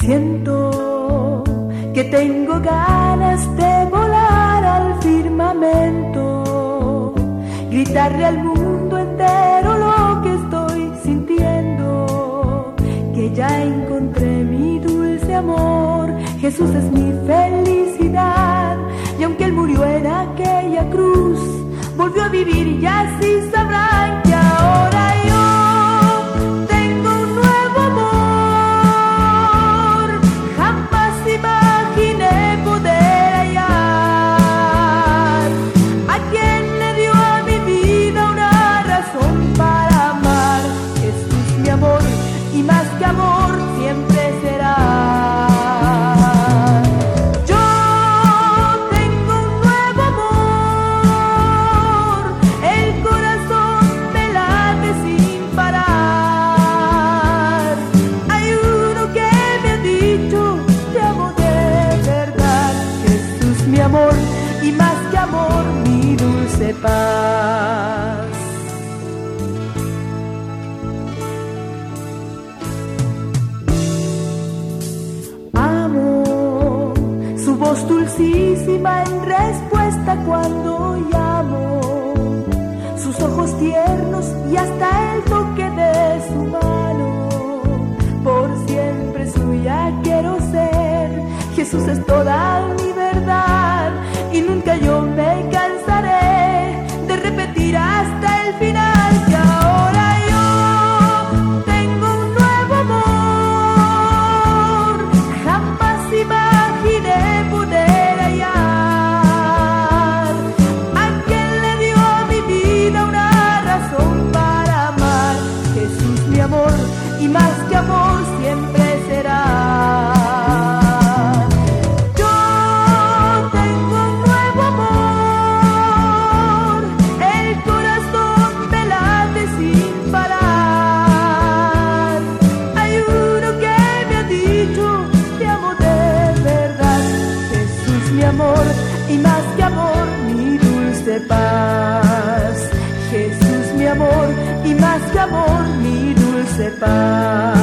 Siento que tengo ganas de volar al firmamento, gritarle al mundo entero lo que estoy sintiendo, que ya encontré mi dulce amor. Jesús es mi felicidad, y aunque Él murió en aquella cruz, volvió a vivir y así sabrán que ahora yo tengo un nuevo amor. Jamás imaginé poder hallar a quien le dio a mi vida una razón para amar. Jesús mi amor, y más que amor siempre será. Y más que amor, mi dulce paz. Amo su voz dulcísima en respuesta cuando llamo, sus ojos tiernos y hasta el toque de su mano. Por siempre suya quiero ser. Jesús es toda mi verdad, y nunca yo me cansaré de repetir hasta el final que ahora yo tengo un nuevo amor. Jamás imaginé poder hallar a quien le dio a mi vida una razón para amar. Jesús mi amor, y más que amor siempre será. Y más que amor, mi dulce paz. Jesús mi amor, y más que amor, mi dulce paz.